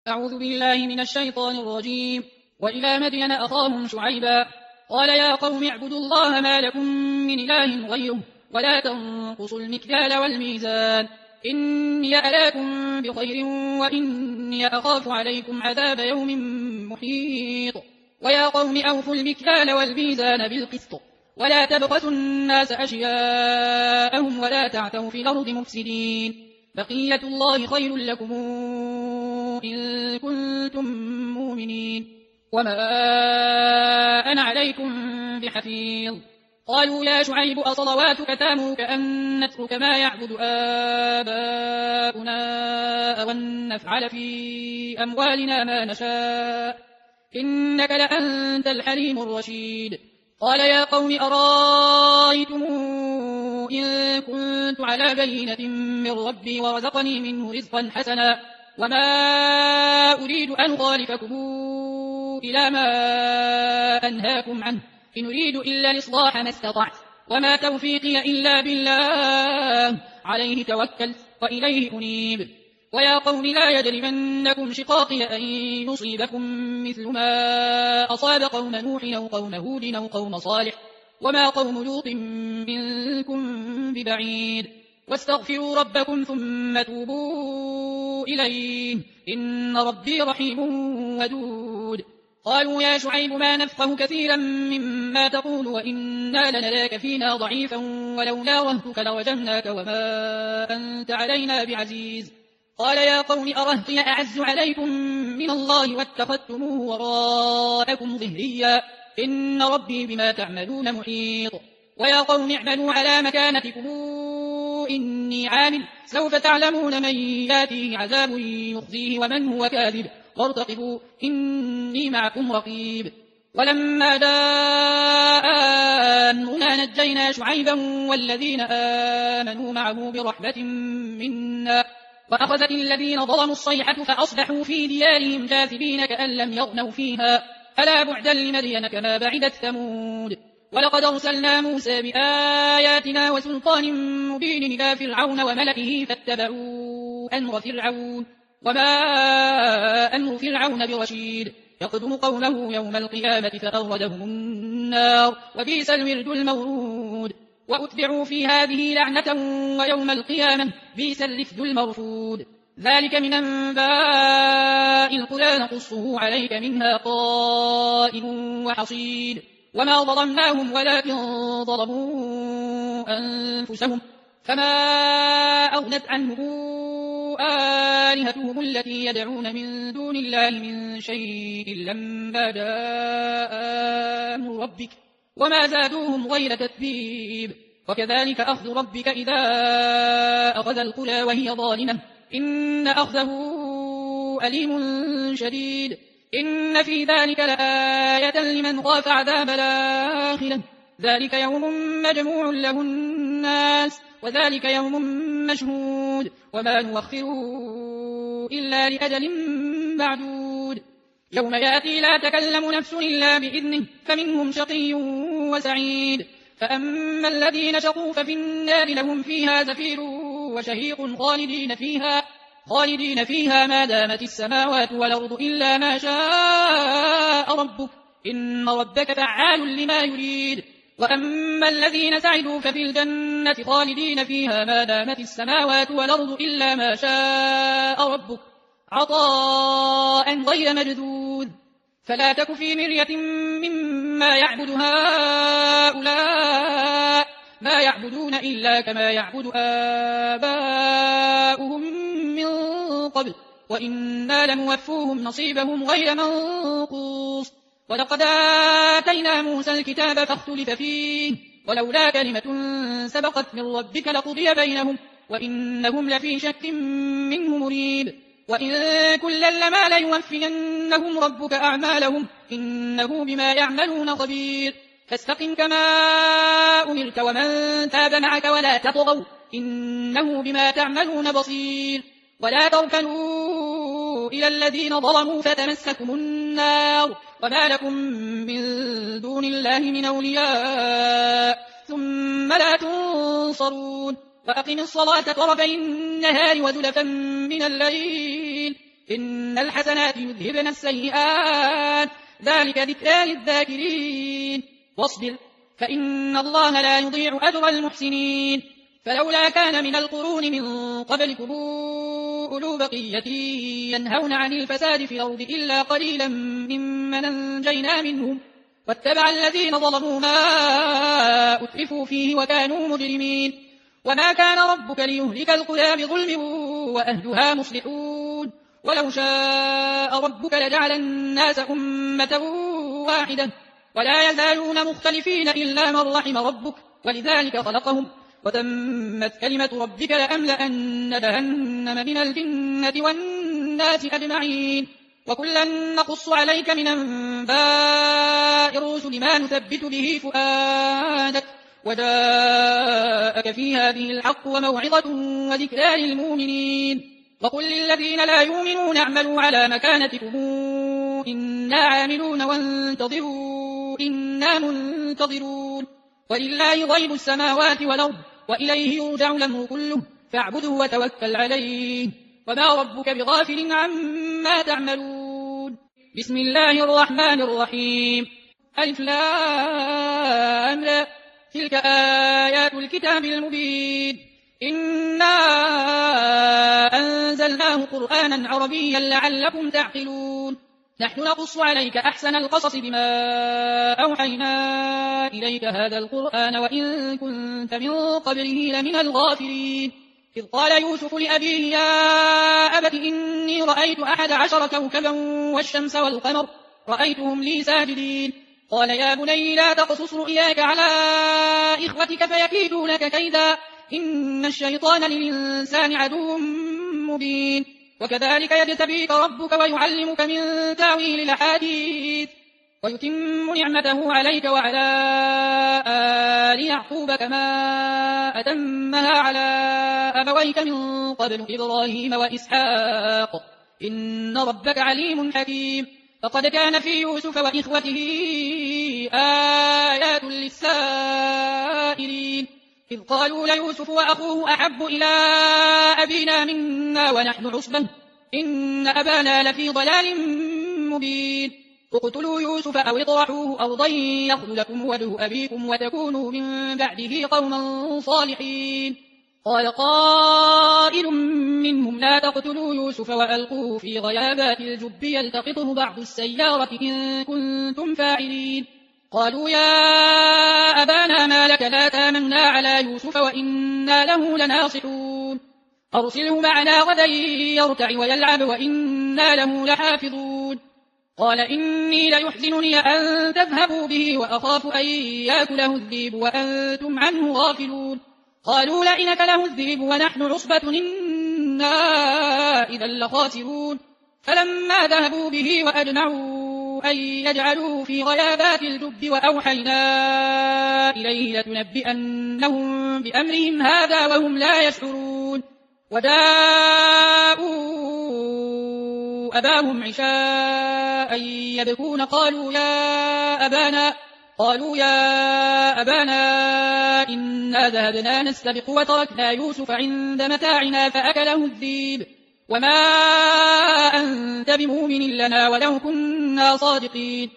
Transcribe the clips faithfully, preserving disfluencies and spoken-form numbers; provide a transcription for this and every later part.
أعوذ بالله من الشيطان الرجيم. وإلى مدين أخاهم شعيبا قال يا قوم اعبدوا الله ما لكم من إله غيره ولا تنقصوا المكيال والميزان إني أراكم بخير وإني أخاف عليكم عذاب يوم محيط. ويا قوم أوفوا المكيال والميزان بالقسط ولا تبخسوا الناس أشياءهم ولا تعثوا في الأرض مفسدين بقية الله خير لكم إن كنتم مؤمنين وما أنا عليكم بحفيظ. قالوا يا شعيب أصلواتك تامرك أن نترك ما يعبد آباؤنا أو أن نفعل في أموالنا ما نشاء إنك لأنت الحليم الرشيد. قال يا قوم أرأيتم إن كنت على بينة من ربي ورزقني منه رزقا حسنا وما أريد أن أخالفكم إلى ما أنهاكم عنه إن أريد إلا الإصلاح ما استطعت وما توفيقي إلا بالله عليه توكلت وإليه أنيب. ويا قوم لا يجرمنكم شقاقي أن يصيبكم مثل ما أصاب قوم نوح أو قوم هود أو قوم صالح وما قوم لوط منكم ببعيد واستغفروا ربكم ثم توبوا إليه إن ربي رحيم ودود. قالوا يا شعيب ما نفقه كثيرا مما تقول وإنا لنراك فينا ضعيفا ولولا رهتك لرجمناك وما أنت علينا بعزيز. قال يا قوم أرهطي أعز عليكم من الله واتخذتموه وراءكم ظهريا إن ربي بما تعملون محيط. ويا قوم اعملوا على مكانتكم إني عامل سوف تعلمون من ياتيه عذاب يخزيه ومن هو كاذب وارتقبوا إني معكم رقيب. ولما جاء أمرنا نجينا شعيبا والذين آمنوا معه برحمة منا وأخذت الذين ظلموا الصيحة فأصبحوا في ديارهم جاثمين كأن لم يغنوا فيها ألا بعدا لمدين كما بعدت ثمود. ولقد أرسلنا موسى بآياتنا وسلطان مبين إلى فرعون وملئه فاتبعوا أمر فرعون وما أمر فرعون برشيد يقدم قومه يوم القيامة فأوردهم النار وبئس الورد المورود. وأتبعوا في هذه لعنة ويوم القيامة بئس الرفد المرفود. ذلك من أنباء القرى نقصه عليك منها قائم وحصيد. وما ظلمناهم ولكن ظلموا أنفسهم فما أغنت عنهم آلهتهم التي يدعون من دون الله من شيء لما جاء أمر ربك وما زادوهم غير تتبيب. وكذلك أخذ ربك إذا أخذ القرى وهي ظالمة إن أخذه أليم شديد. إن في ذلك لآية لمن خاف عذاب الآخرة ذلك يوم مجموع له الناس وذلك يوم مشهود وما نوخره إلا لأجل معدود. يوم يأتي لا تكلم نفس إلا بإذنه فمنهم شقي وسعيد. فأما الذين شقوا ففي النار لهم فيها زفير وشهيق خالدين فيها خالدين فيها ما دامت السماوات والأرض إلا ما شاء ربك إن ربك فعال لما يريد. وأما الذين سعدوا ففي الجنة خالدين فيها ما دامت السماوات والأرض إلا ما شاء ربك عطاء غير مجذوذ. فلا تك في مرية مما يعبد هؤلاء ما يعبدون إلا كما يعبد آباؤهم من قبل وإنا لنوفوهم نصيبهم غير منقوص. ولقد آتينا موسى الكتاب فاختلف فيه ولولا كلمة سبقت من ربك لقضي بينهم وإنهم لفي شك منه مريب. وإن كلا لما ليوفينهم ربك أعمالهم إنه بما يعملون خبير. فاستقم كما أمرت ومن تاب معك ولا تطغوا إنه بما تعملون بصير. ولا تركنوا إلى الذين ظلموا فتمسكم النار وما لكم من دون الله من أولياء ثم لا تنصرون. وأقم الصلاة طرفي النهار وزلفا من الليل إن الحسنات يذهبن السيئات ذلك ذكرى للذاكرين واصبر فإن الله لا يضيع أجر المحسنين فلولا كان من القرون من قبلكم أولو بقية ينهون عن الفساد في الأرض إلا قليلا ممن أنجينا منهم واتبع الذين ظلموا ما أترفوا فيه وكانوا مجرمين وما كان ربك ليهلك القرى بظلم وأهلها مصلحون ولو شاء ربك لجعل الناس أمة واحدة ولا يزالون مختلفين إلا من رحم ربك ولذلك خلقهم وتمت كلمة ربك لأملأن جهنم من الجنة والناس أجمعين وكلا نقص عليك من أنباء الرسل ما نثبت به فؤادك وجاءك في هذه الحق وموعظة وذكرى للمؤمنين وقل للذين لا يؤمنون اعملوا على مكانتكم إنا عاملون وانتظروا إنا منتظرون ولله غيب السماوات والأرض وإليه يرجع الأمر كله فاعبده وتوكل عليه وما ربك بغافل عما تعملون بسم الله الرحمن الرحيم ألف لام را تلك آيات الكتاب المبين إنا أنزلناه قرآنا عربيا لعلكم تعقلون نحن نقص عليك أحسن القصص بما أوحينا إليك هذا القرآن وإن كنت من قبله لمن الغافلين إذ قال يوسف لأبيه يا أبت إني رأيت أحد عشر كوكبا والشمس والقمر رأيتهم لي ساجدين قال يا بني لا تقصص رؤياك على إخوتك فيكيدوا لك كيدا إن الشيطان للإنسان عدو مبين وكذلك يجتبيك ربك ويعلمك من تاويل الأحاديث ويتم نعمته عليك وعلى آل يعقوب كما أتمها على أبويك من قبل إبراهيم وإسحاق إن ربك عليم حكيم فقد كان في يوسف وإخوته آيات للسائلين إذ قالوا ليوسف وأخوه أحب إلى أبينا منا ونحن عصبة إن أبانا لفي ضلال مبين اقتلوا يوسف أو اطرحوه أرضا يخل لكم وجه أبيكم وتكونوا من بعده قوما صالحين قال قائل منهم لا تقتلوا يوسف وألقوه في غيابات الجب يلتقطه بعض السيارة إن كنتم فاعلين قالوا يا أبانا ما لك لا تامنا على يوسف وإنا له لناصحون أرسله معنا غدا يرتع ويلعب وإنا له لحافظون قال إني ليحزنني أن تذهبوا به وأخاف أن يأكله الذئب وأنتم عنه غافلون قالوا لئن أكله الذئب ونحن عصبة إنا إذا لخاسرون فلما ذهبوا به وأجمعوا أن يجعلوه في غيابات الجب وأوحينا إليه لتنبئنهم بأمرهم هذا وهم لا يشعرون وداءوا أباهم عشاء يبكون قالوا يا أبانا قالوا يا أبانا إنا ذهبنا نستبق وتركنا يوسف عند متاعنا فأكله الذئب وما أنت بمؤمن لنا ولو كنا صادقين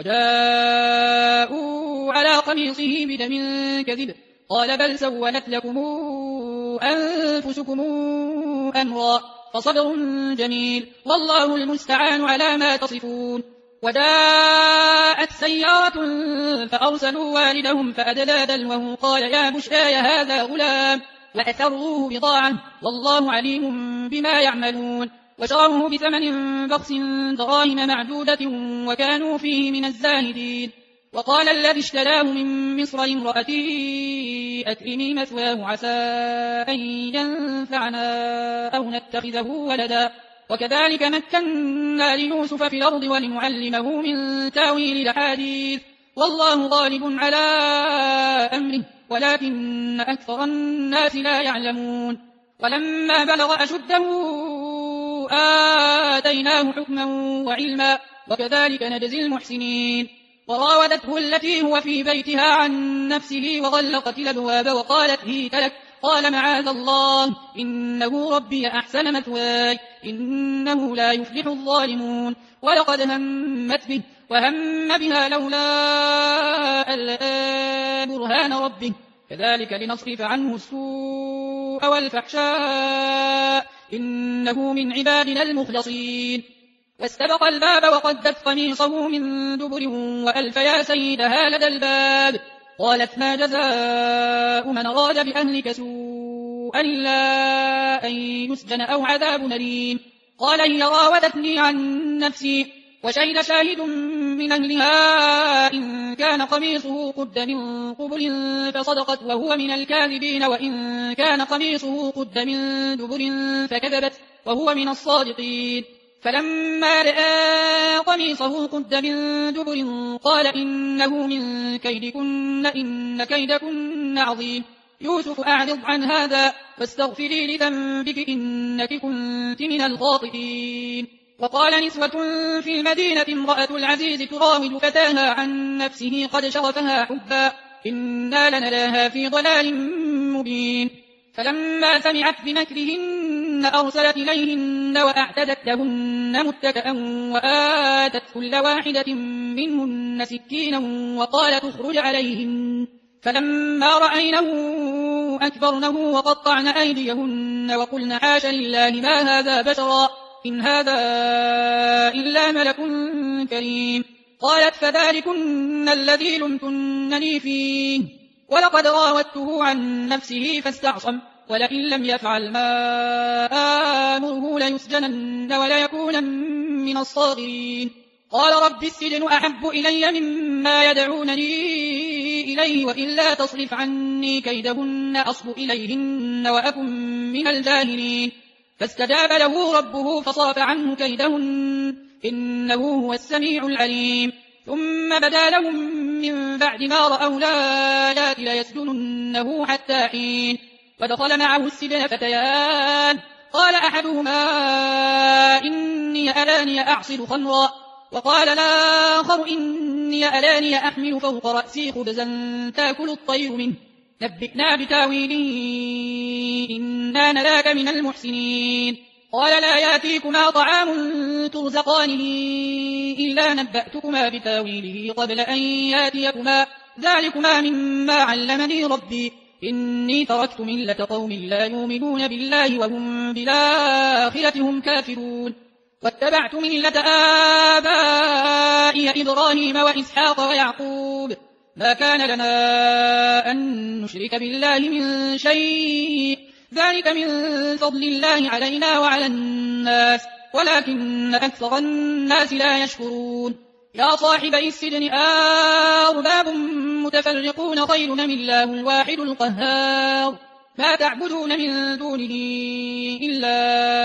وجاءوا على قميصه بدم كذب قال بل سولت لكم أنفسكم أمرا فصبر جميل والله المستعان على ما تصفون وجاءت سيارة فأرسلوا والدهم فأدلى دلوه قال يا بشرى هذا غلام وأثروه بضاعة والله عليم بما يعملون وشروه بثمن بخس دراهم معدودة وكانوا فيه من الزاهدين وقال الذي اشتراه من مصر امرأتي أكرمي مثواه عسى أن ينفعنا أو نتخذه ولدا وكذلك مكنا ليوسف في الأرض ولنعلمه من تاويل الأحاديث والله غالب على أمره ولكن أكثر الناس لا يعلمون ولما بلغ أشده آتيناه حكما وعلما وكذلك نجزي المحسنين وراودته التي هو في بيتها عن نفسه وغلقت الأبواب وقالت هيت لك قال معاذ الله إنه ربي أحسن مثواي إنه لا يفلح الظالمون ولقد همت به وهم بها لولا ألا برهان ربه كذلك لنصرف عنه السوء والفحشاء إنه من عبادنا المخلصين واستبق الباب وقدت قميصه من دبر وألف يا سيدها لدى الباب قالت ما جزاء من أراد بأهلك سوءا إلا أن يسجن أو عذاب أليم قال هي راودتني عن نفسي وشهد شاهد من أهلها إن كان قميصه قد من قبل فصدقت وهو من الكاذبين وإن كان قميصه قد من دبر فكذبت وهو من الصادقين فلما رأى قميصه قد من دبر قال إنه من كيدكن إن كيدكن عظيم يوسف أعرض عن هذا واستغفري لذنبك إنك كنت من الخاطئين وقال نسوة في المدينة امرأة العزيز تراود فتاها عن نفسه قد شغفها حبا إنا لنراها في ضلال مبين فلما سمعت بمكرهن أرسلت إليهن وأعتدت لهن متكئا وآتت كل واحدة منهن سكينا وقالت اخرج عليهن فلما رأينه أكبرنه وقطعن أيديهن وقلن حاش لله ما هذا بشرا إن هذا إلا ملك كريم قالت فذلكن الذي لمتنني فيه ولقد راودته عن نفسه فاستعصم ولئن لم يفعل ما آمره ليسجنن وليكونن من الصاغرين قال رب السجن أحب إلي مما يدعونني إليه وإلا تصرف عني كيدهن أصب إليهن وأكن من الجاهلين فاستجاب له ربه فصرف عنه كيدهن إنه هو السميع العليم ثم بدا لهم من بعد ما رأوا الآيات ليسجننه حتى حين ودخل معه السجن فتيان قال أحدهما إني أراني أعصر خمرا وقال الآخر إني أراني أحمل فوق رأسي خبزا تأكل الطير منه نبئنا بتاويله إنا نراك من المحسنين قال لا يأتيكما طعام ترزقانه إلا نبأتكما بتاويله قبل أن يأتيكما ذلكما مما علمني ربي إني تركت ملة قوم لا يؤمنون بالله وهم بالآخرة هم كافرون واتبعت ملة آبائي إبراهيم وإسحاق ويعقوب ما كان لنا أن نشرك بالله من شيء ذلك من فضل الله علينا وعلى الناس ولكن أكثر الناس لا يشكرون يا صاحبي السجن أرباب متفرقون خير من الله الواحد القهار ما تعبدون من دونه إلا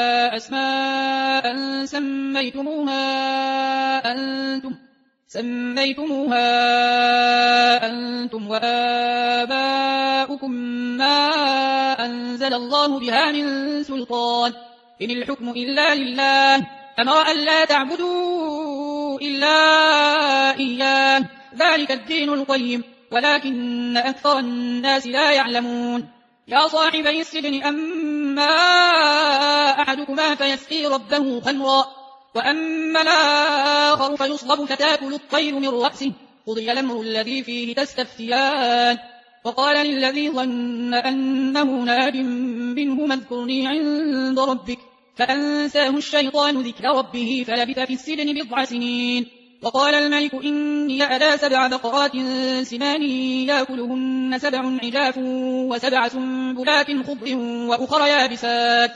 أسماء سميتموها أنتم سميتموها أنتم وآباؤكم ما أنزل الله بها من سلطان إن الحكم إلا لله أمر أن لا تعبدوا إلا إياه ذلك الدين القيم ولكن أكثر الناس لا يعلمون يا صاحبي السجن أما أحدكما فيسقي ربه خمرا وأما الآخر فيصلب فتاكل الطير من رأسه قضي الأمر الذي فيه تستفتيان وقال للذي ظن أنه ناج منهما اذكرني عند ربك فأنساه الشيطان ذكر ربه فلبث في السجن بضع سنين وقال الملك إني أرى سبع بقرات سمان يأكلهن سبع عجاف وسبع سنبلات خضر وأخر يابسات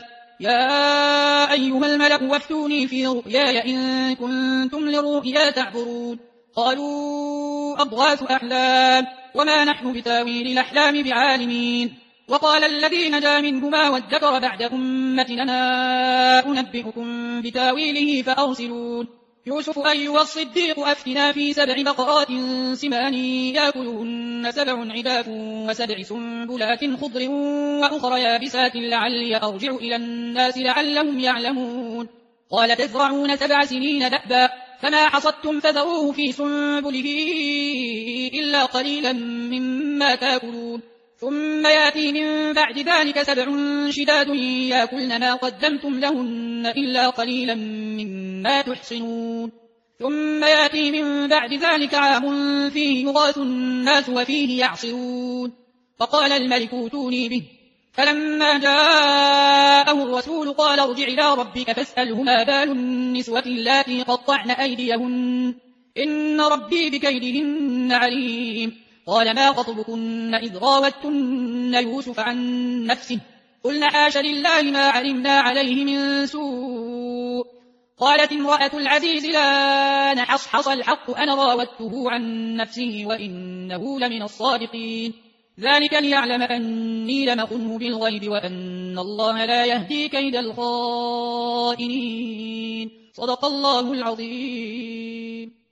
يا أيها الملك وافتوني في رؤياي إن كنتم للرؤيا تعبرون قالوا أضغاث أحلام وما نحن بتاويل الأحلام بعالمين وقال الذي نجا منهما وادكر بعد أمة أنا أنبئكم بتاويله فأرسلون يوسف أيها الصديق أفتنا في سبع بقرات سمان يأكلهن سبع عجاف وسبع سنبلات خضر وأخر يابسات لعلي أرجع إلى الناس لعلهم يعلمون قال تزرعون سبع سنين دأبا فما حصدتم فذروه في سنبله إلا قليلا مما تأكلون ثم يأتي من بعد ذلك سبع شداد يأكلن ما قدمتم لهن إلا قليلا مما تحصنون ثم يأتي من بعد ذلك عام فيه يغاث الناس وفيه يعصرون فقال الملك اوتوني به فلما جاءه الرسول قال ارجع إلى ربك فاسأله ما بال النسوة اللاتي قطعن أيديهن إن ربي بكيدهن عليم قال ما خطبكن إذ راوتن يوسف عن نفسه قلنا حاش لله ما علمنا عليه من سوء قالت امرأة العزيز لا نحصحص الحق أنا راودته عن نفسه وإنه لمن الصادقين ذلك ليعلم أني لم أخنه بالغيب وأن الله لا يهدي كيد الخائنين صدق الله العظيم.